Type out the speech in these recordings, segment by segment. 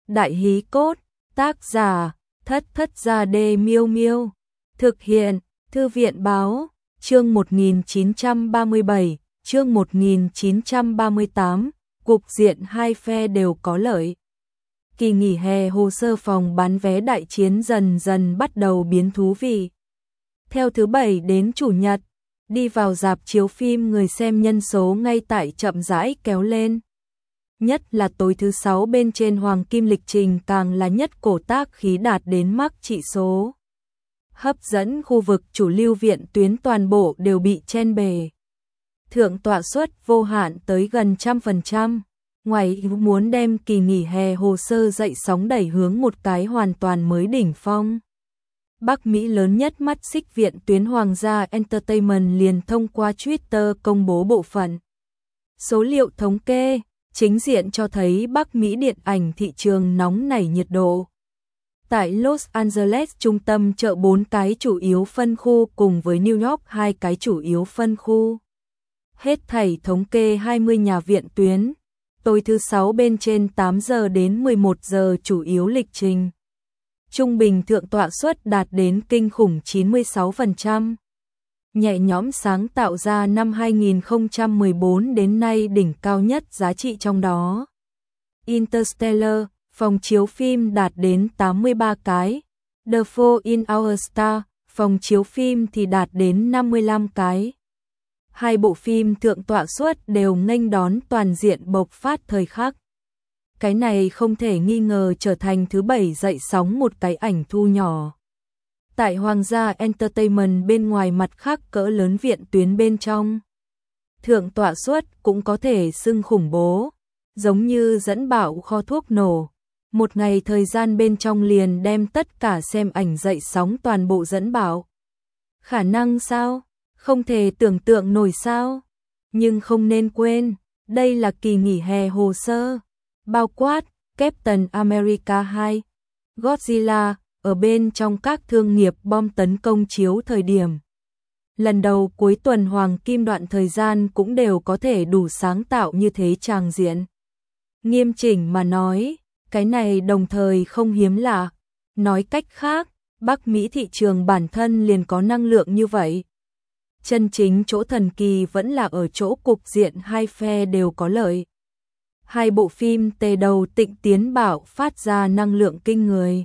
Đại hí cốt, tác giả, Thất Thất Gia Đê Miêu Miêu. Thực hiện, Thư viện báo, chương 1937, chương 1938, cục diện hai phe đều có lợi. Kỳ nghỉ hè hồ sơ phòng bán vé đại chiến dần dần bắt đầu biến thú vị. Theo thứ Bảy đến Chủ nhật, đi vào rạp chiếu phim người xem nhân số ngay tại chậm rãi kéo lên. Nhất là tối thứ Sáu bên trên Hoàng Kim lịch trình càng là nhất cổ tác khí đạt đến mắc trị số. Hấp dẫn khu vực chủ lưu viện tuyến toàn bộ đều bị chen bề. Thượng tọa suất vô hạn tới gần 100%. Ngoài muốn đem kỳ nghỉ hè hồ sơ dậy sóng đẩy hướng một cái hoàn toàn mới đỉnh phong. Bắc Mỹ lớn nhất mắt xích viện tuyến Hoàng gia Entertainment liền thông qua Twitter công bố bộ phận số liệu thống kê, chính diện cho thấy Bắc Mỹ điện ảnh thị trường nóng nảy nhiệt độ. Tại Los Angeles trung tâm chợ 4 cái chủ yếu phân khu cùng với New York 2 cái chủ yếu phân khu. Hết thảy thống kê 20 nhà viện tuyến, tối thứ Sáu bên trên 8 giờ đến 11 giờ chủ yếu lịch trình. Trung bình thượng tọa suất đạt đến kinh khủng 96%. Nhẹ nhõm sáng tạo ra năm 2014 đến nay đỉnh cao nhất giá trị trong đó. Interstellar, phòng chiếu phim đạt đến 83 cái. The Fall in Our Star, phòng chiếu phim thì đạt đến 55 cái. Hai bộ phim thượng tọa suất đều nghênh đón toàn diện bộc phát thời khắc. Cái này không thể nghi ngờ trở thành thứ Bảy dậy sóng một cái ảnh thu nhỏ. Tại Hoàng gia Entertainment bên ngoài mặt khác cỡ lớn viện tuyến bên trong. Thượng tọa suất cũng có thể xưng khủng bố, giống như dẫn bạo kho thuốc nổ. Một ngày thời gian bên trong liền đem tất cả xem ảnh dậy sóng toàn bộ dẫn bạo. Khả năng sao? Không thể tưởng tượng nổi sao? Nhưng không nên quên, đây là kỳ nghỉ hè hồ sơ. Bao quát, Captain America 2, Godzilla, ở bên trong các thương nghiệp bom tấn công chiếu thời điểm. Lần đầu cuối tuần Hoàng Kim đoạn thời gian cũng đều có thể đủ sáng tạo như thế tràng diện. Nghiêm chỉnh mà nói, cái này đồng thời không hiếm lạ. Nói cách khác, Bắc Mỹ thị trường bản thân liền có năng lượng như vậy. Chân chính chỗ thần kỳ vẫn là ở chỗ cục diện hai phe đều có lợi. Hai bộ phim tề đầu tịnh tiến bảo phát ra năng lượng kinh người.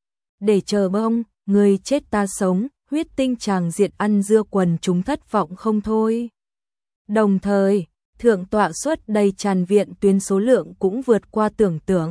Để chờ bông, người chết ta sống, huyết tinh tràng diện ăn dưa quần chúng thất vọng không thôi. Đồng thời, thượng tọa suất đầy tràn viện tuyến số lượng cũng vượt qua tưởng tượng.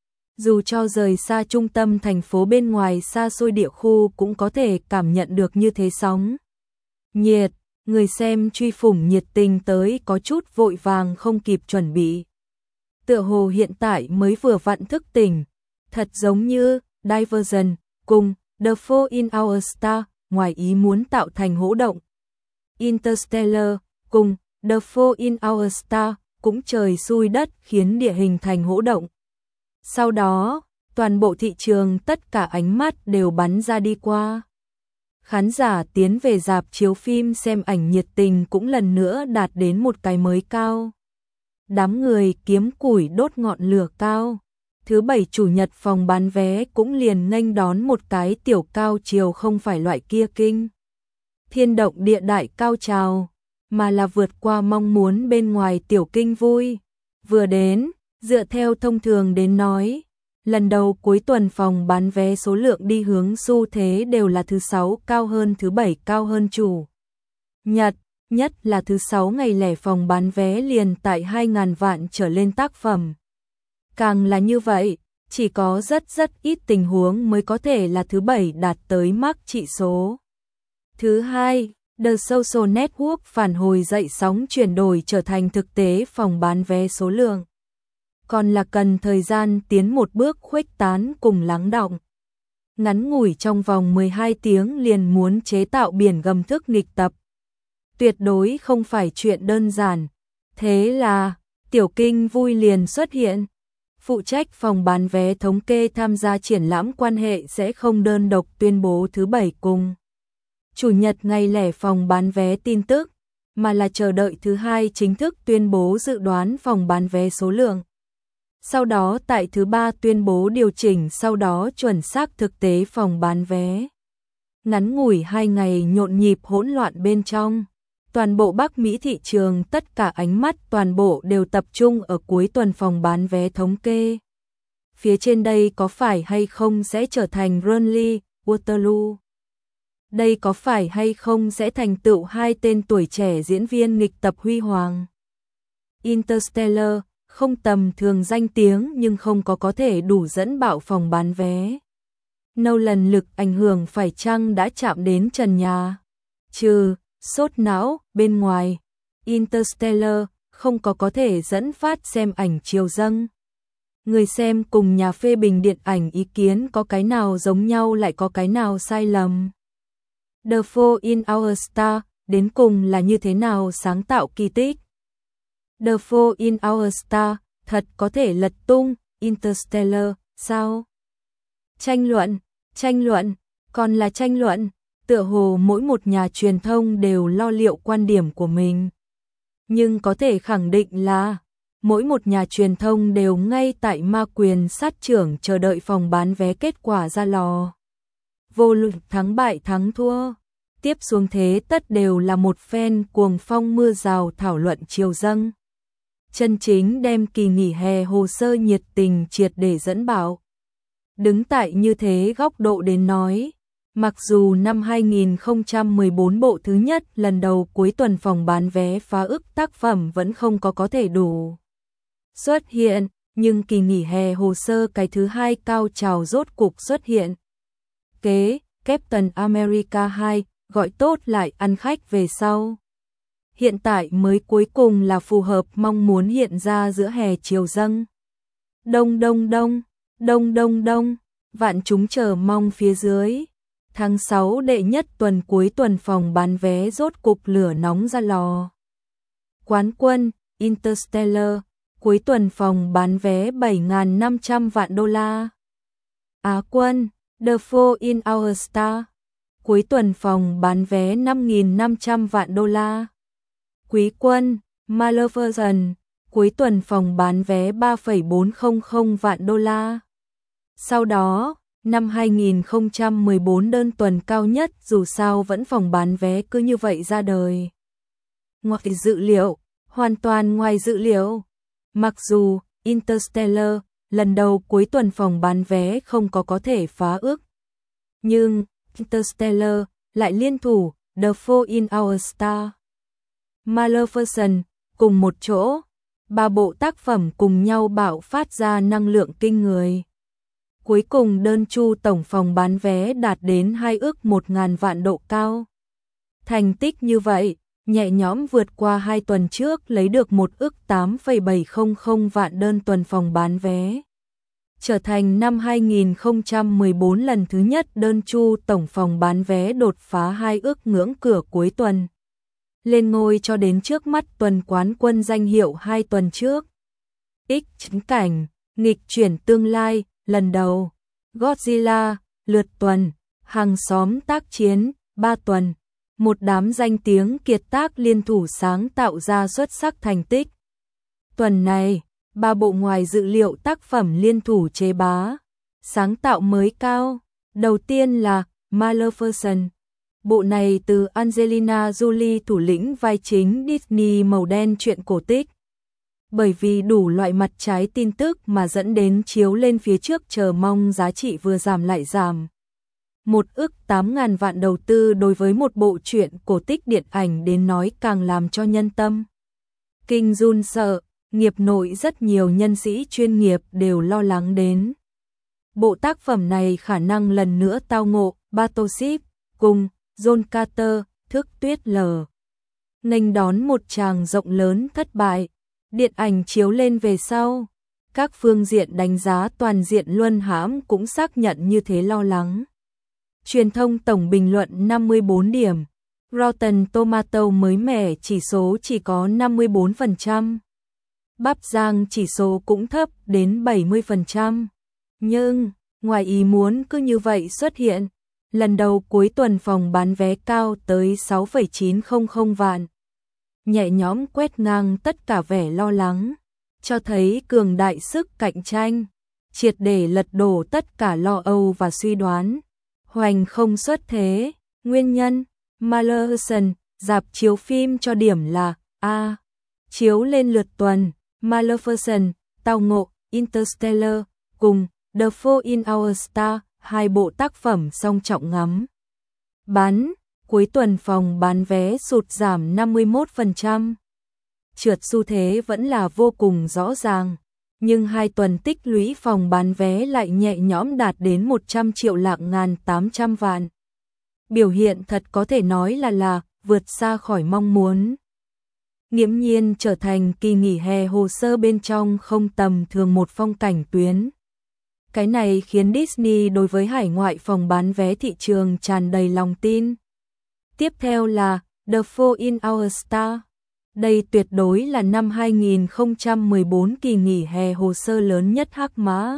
Dù cho rời xa trung tâm thành phố bên ngoài xa xôi địa khu cũng có thể cảm nhận được như thế sóng. Nhiệt, người xem truy phủng nhiệt tình tới có chút vội vàng không kịp chuẩn bị. Tựa hồ hiện tại mới vừa vặn thức tỉnh, thật giống như Divergent cùng The Fall in Our Star ngoài ý muốn tạo thành hỗn động. Interstellar cùng The Fall in Our Star cũng trời xui đất khiến địa hình thành hỗn động. Sau đó, toàn bộ thị trường tất cả ánh mắt đều bắn ra đi qua. Khán giả tiến về rạp chiếu phim xem ảnh nhiệt tình cũng lần nữa đạt đến một cái mới cao. Đám người kiếm củi đốt ngọn lửa cao. Thứ Bảy Chủ nhật phòng bán vé cũng liền nghênh đón một cái tiểu cao chiều không phải loại kia kinh thiên động địa đại cao trào, mà là vượt qua mong muốn bên ngoài tiểu kinh vui. Vừa đến, dựa theo thông thường đến nói, lần đầu cuối tuần phòng bán vé số lượng đi hướng xu thế đều là thứ Sáu cao hơn thứ Bảy cao hơn Chủ nhật, nhất là thứ Sáu ngày lẻ phòng bán vé liền tại 2.000 vạn trở lên tác phẩm. Càng là như vậy, chỉ có rất ít tình huống mới có thể là thứ Bảy đạt tới mắc trị số. Thứ hai, The Social Network phản hồi dậy sóng chuyển đổi trở thành thực tế phòng bán vé số lượng. Còn là cần thời gian tiến một bước khuếch tán cùng lắng đọng. Ngắn ngủi trong vòng 12 tiếng liền muốn chế tạo biển gầm thức nghịch tập. Tuyệt đối không phải chuyện đơn giản. Thế là, tiểu kinh vui liền xuất hiện. Phụ trách phòng bán vé thống kê tham gia triển lãm quan hệ sẽ không đơn độc tuyên bố thứ Bảy cùng Chủ nhật ngày lẻ phòng bán vé tin tức, mà là chờ đợi thứ Hai chính thức tuyên bố dự đoán phòng bán vé số lượng. Sau đó tại thứ ba tuyên bố điều chỉnh, sau đó chuẩn xác thực tế phòng bán vé. Ngắn ngủi 2 ngày nhộn nhịp hỗn loạn bên trong. Toàn bộ Bắc Mỹ thị trường, tất cả ánh mắt toàn bộ đều tập trung ở cuối tuần phòng bán vé thống kê. Phía trên đây có phải hay không sẽ trở thành Burnley, Waterloo? Đây có phải hay không sẽ thành tựu hai tên tuổi trẻ diễn viên nghịch tập huy hoàng? Interstellar, không tầm thường danh tiếng nhưng không có thể đủ dẫn bạo phòng bán vé. Nolan lực ảnh hưởng phải chăng đã chạm đến trần nhà? Trừ sốt não bên ngoài, Interstellar không có thể dẫn phát xem ảnh chiều dâng. Người xem cùng nhà phê bình điện ảnh ý kiến có cái nào giống nhau lại có cái nào sai lầm. The Fault in Our Stars đến cùng là như thế nào sáng tạo kỳ tích? The Fault in Our Stars thật có thể lật tung Interstellar sao? Tranh luận, còn là tranh luận, tựa hồ mỗi một nhà truyền thông đều lo liệu quan điểm của mình. Nhưng có thể khẳng định là mỗi một nhà truyền thông đều ngay tại ma quyền sát trưởng chờ đợi phòng bán vé kết quả ra lò. Vô luận thắng bại thắng thua, tiếp xuống thế tất đều là một phen cuồng phong mưa rào thảo luận chiều dâng. Chân chính đem kỳ nghỉ hè hồ sơ nhiệt tình triệt để dẫn bảo. Đứng tại như thế góc độ đến nói, mặc dù năm 2014 bộ thứ nhất lần đầu cuối tuần phòng bán vé phá ức tác phẩm vẫn không có thể đủ xuất hiện, nhưng kỳ nghỉ hè hồ sơ cái thứ hai cao trào rốt cục xuất hiện. Kế, Captain America 2, gọi tốt lại ăn khách về sau. Hiện tại mới cuối cùng là phù hợp mong muốn hiện ra giữa hè chiều dâng. Đông, vạn chúng chờ mong phía dưới. Tháng 6 đệ nhất tuần cuối tuần phòng bán vé rốt cục lửa nóng ra lò. Quán quân, Interstellar, cuối tuần phòng bán vé 7.500 vạn đô la. Á quân, The Fault in Our Stars, cuối tuần phòng bán vé 5.500 vạn đô la. Quý quân, Maleficent, cuối tuần phòng bán vé 3,400 vạn đô la. Sau đó, năm 2014 đơn tuần cao nhất dù sao vẫn phòng bán vé cứ như vậy ra đời. Ngoài dự liệu, hoàn toàn ngoài dự liệu. Mặc dù Interstellar lần đầu cuối tuần phòng bán vé không có thể phá ước, nhưng Interstellar lại liên thủ The Fault in Our Stars, Maleficent cùng một chỗ, ba bộ tác phẩm cùng nhau bạo phát ra năng lượng kinh người. Cuối cùng đơn chu tổng phòng bán vé đạt đến 2 ước 1.000 vạn độ cao. Thành tích như vậy, nhẹ nhõm vượt qua 2 tuần trước lấy được 1 ước 8,700 vạn đơn tuần phòng bán vé. Trở thành năm 2014 lần thứ nhất đơn chu tổng phòng bán vé đột phá 2 ước ngưỡng cửa cuối tuần. Lên ngôi cho đến trước mắt tuần quán quân danh hiệu 2 tuần trước. Chính cảnh, nghịch chuyển tương lai, lần đầu. Godzilla, lượt tuần, hàng xóm tác chiến, 3 tuần. Một đám danh tiếng kiệt tác liên thủ sáng tạo ra xuất sắc thành tích. Tuần này, 3 bộ ngoài dự liệu tác phẩm liên thủ chế bá, sáng tạo mới cao. Đầu tiên là Maleficent. Bộ này từ Angelina Jolie thủ lĩnh vai chính Disney màu đen truyện cổ tích. Bởi vì đủ loại mặt trái tin tức mà dẫn đến chiếu lên phía trước chờ mong giá trị vừa giảm lại giảm. 1 ước 8.000 vạn đầu tư đối với một bộ truyện cổ tích điện ảnh đến nói càng làm cho nhân tâm kinh run sợ, nghiệp nội rất nhiều nhân sĩ chuyên nghiệp đều lo lắng đến. Bộ tác phẩm này khả năng lần nữa tao ngộ Battleship cùng John Carter, Thước Tuyết lở. Nghênh đón một tràng rộng lớn thất bại. Điện ảnh chiếu lên về sau, các phương diện đánh giá toàn diện luân hãm cũng xác nhận như thế lo lắng. Truyền thông tổng bình luận 54 điểm, Rotten Tomato mới mẻ chỉ số chỉ có 54%. Bắp rang chỉ số cũng thấp đến 70%. Nhưng, ngoài ý muốn cứ như vậy xuất hiện, lần đầu cuối tuần phòng bán vé cao tới 6,900 vạn. Nhẹ nhõm quét ngang tất cả vẻ lo lắng. cho thấy cường đại sức cạnh tranh, triệt để lật đổ tất cả lo âu và suy đoán. Hoành không xuất thế, nguyên nhân, Maleficent, rạp chiếu phim cho điểm là A. Chiếu lên lượt tuần, Maleficent, Tao Ngộ, Interstellar, cùng The Fault in Our Stars, hai bộ tác phẩm song trọng ngắm. Bán, cuối tuần phòng bán vé sụt giảm 51%. Trượt xu thế vẫn là vô cùng rõ ràng, nhưng 2 tuần tích lũy phòng bán vé lại nhẹ nhõm đạt đến 100 triệu lạng ngàn 800 vạn. Biểu hiện thật có thể nói là vượt xa khỏi mong muốn. Nghiễm nhiên trở thành kỳ nghỉ hè hồ sơ bên trong không tầm thường một phong cảnh tuyến. Cái này khiến Disney đối với hải ngoại phòng bán vé thị trường tràn đầy lòng tin. Tiếp theo là The Fault in Our Stars. Đây tuyệt đối là năm 2014 kỳ nghỉ hè hồ sơ lớn nhất hắc mã.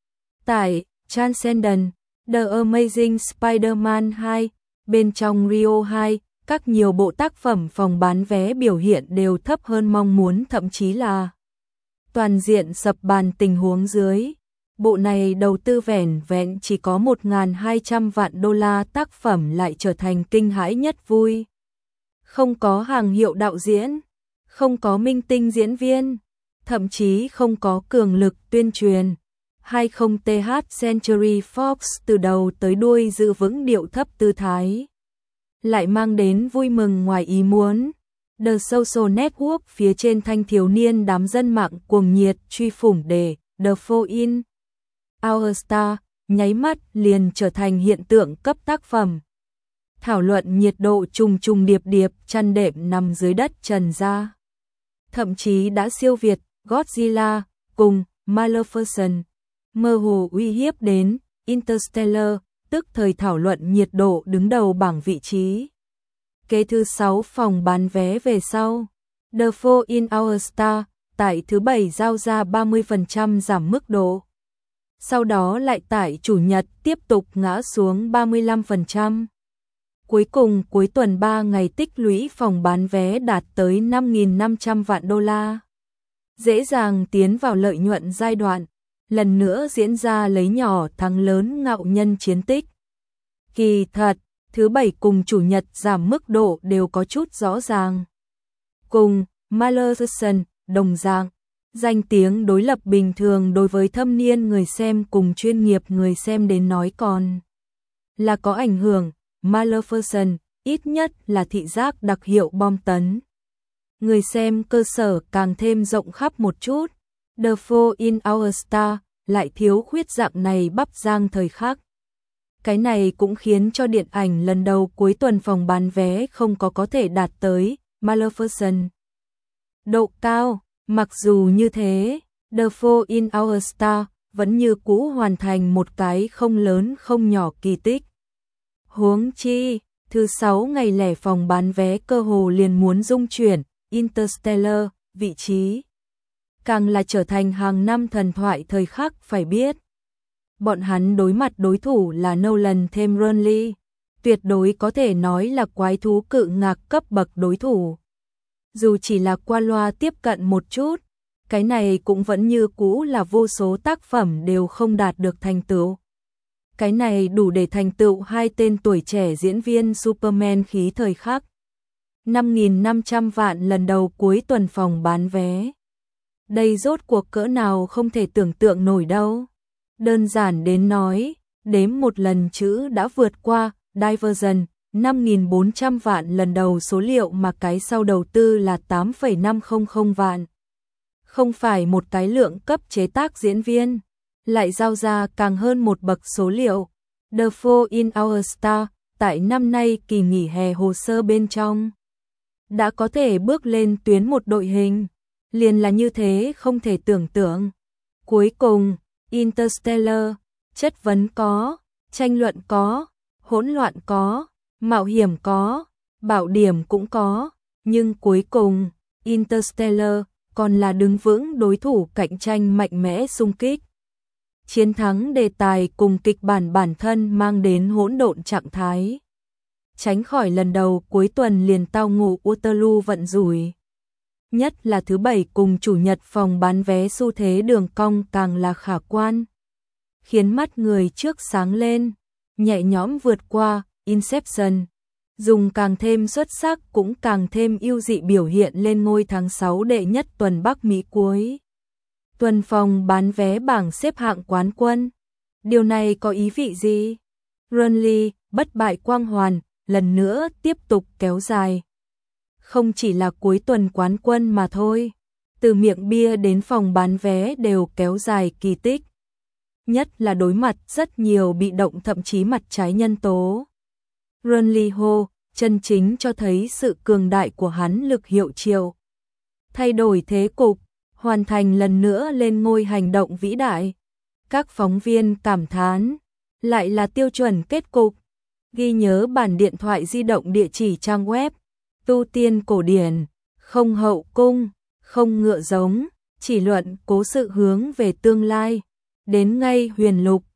Tại Transcendence, The Amazing Spider-Man 2, bên trong Rio 2, các nhiều bộ tác phẩm phòng bán vé biểu hiện đều thấp hơn mong muốn, thậm chí là toàn diện sập bàn tình huống dưới. Bộ này đầu tư vẻn vẹn chỉ có 1.200 vạn đô la, tác phẩm lại trở thành kinh hãi nhất vui. Không có hàng hiệu đạo diễn, không có minh tinh diễn viên, thậm chí không có cường lực tuyên truyền. 20th Century Fox từ đầu tới đuôi giữ vững điệu thấp tư thái, lại mang đến vui mừng ngoài ý muốn. The Social Network phía trên thanh thiếu niên đám dân mạng cuồng nhiệt truy phủng để The Fault in Our Stars nháy mắt liền trở thành hiện tượng cấp tác phẩm. Thảo luận nhiệt độ trùng trùng điệp điệp, chăn đệm nằm dưới đất trần ra. Thậm chí đã siêu việt Godzilla cùng Maleficent, mơ hồ uy hiếp đến Interstellar, tức thời thảo luận nhiệt độ đứng đầu bảng vị trí. Kế thứ 6 phòng bán vé về sau, The Fault in Our Stars tại thứ 7 giao ra 30% giảm mức độ. Sau đó lại tại chủ nhật tiếp tục ngã xuống 35%. Cuối cùng cuối tuần 3 ngày tích lũy phòng bán vé đạt tới 5.500 vạn đô la. Dễ dàng tiến vào lợi nhuận giai đoạn, lần nữa diễn ra lấy nhỏ thắng lớn ngạo nhân chiến tích. Kỳ thật, thứ 7 cùng chủ nhật giảm mức độ đều có chút rõ ràng. Cùng Maleficent đồng dạng, danh tiếng đối lập bình thường đối với thâm niên người xem cùng chuyên nghiệp người xem đến nói còn là có ảnh hưởng. Maleficent ít nhất là thị giác đặc hiệu bom tấn. Người xem cơ sở càng thêm rộng khắp một chút. The Fault in Our Stars lại thiếu khuyết dạng này bắp rang thời khắc. Cái này cũng khiến cho điện ảnh lần đầu cuối tuần phòng bán vé không có thể đạt tới Maleficent độ cao. Mặc dù như thế, The Fault in Our Stars vẫn như cũ hoàn thành một cái không lớn không nhỏ kỳ tích. Huống chi, thứ 6 ngày lẻ phòng bán vé cơ hồ liền muốn dung chuyển Interstellar vị trí. Càng là trở thành hàng năm thần thoại thời khắc. Phải biết, bọn hắn đối mặt đối thủ là Nolan thêm Ridley, tuyệt đối có thể nói là quái thú cự ngạc cấp bậc đối thủ. Dù chỉ là qua loa tiếp cận một chút, cái này cũng vẫn như cũ là vô số tác phẩm đều không đạt được thành tựu. Cái này đủ để thành tựu hai tên tuổi trẻ diễn viên Superman khí thời khắc. 5.500 vạn lần đầu cuối tuần phòng bán vé. Đây rốt cuộc cỡ nào không thể tưởng tượng nổi đâu. Đơn giản đến nói, đếm một lần chữ đã vượt qua Divergent 5.400 vạn lần đầu số liệu, mà cái sau đầu tư là 8,500 vạn. Không phải một cái lượng cấp chế tác diễn viên, lại giao ra càng hơn một bậc số liệu. The Fault in Our Stars tại năm nay kỳ nghỉ hè hồ sơ bên trong đã có thể bước lên tuyến một đội hình, liền là như thế không thể tưởng tượng. Cuối cùng, Interstellar, chất vấn có, tranh luận có, hỗn loạn có, mạo hiểm có, bảo điểm cũng có, nhưng cuối cùng, Interstellar còn là đứng vững đối thủ cạnh tranh mạnh mẽ xung kích. Chiến thắng đề tài cùng kịch bản bản thân mang đến hỗn độn trạng thái. Tránh khỏi lần đầu cuối tuần liền tao ngộ Waterloo vận rủi. Nhất là thứ bảy cùng chủ nhật phòng bán vé xu thế đường cong càng là khả quan, khiến mắt người trước sáng lên, nhẹ nhõm vượt qua Inception. Dùng càng thêm xuất sắc cũng càng thêm ưu dị biểu hiện lên ngôi tháng 6 đệ nhất tuần Bắc Mỹ cuối tuần phòng bán vé bảng xếp hạng quán quân. Điều này có ý vị gì? Renly, bất bại quang hoàn, lần nữa tiếp tục kéo dài. Không chỉ là cuối tuần quán quân mà thôi, từ miệng bia đến phòng bán vé đều kéo dài kỳ tích. Nhất là đối mặt rất nhiều bị động thậm chí mặt trái nhân tố. Renly Ho chân chính cho thấy sự cường đại của hắn lực hiệu triệu. Thay đổi thế cục, hoàn thành lần nữa lên ngôi hành động vĩ đại. Các phóng viên cảm thán, lại là tiêu chuẩn kết cục. Ghi nhớ bản điện thoại di động địa chỉ trang web, tu tiên cổ điển, không hậu cung, không ngựa giống, chỉ luận cố sự hướng về tương lai. Đến ngay huyền lục.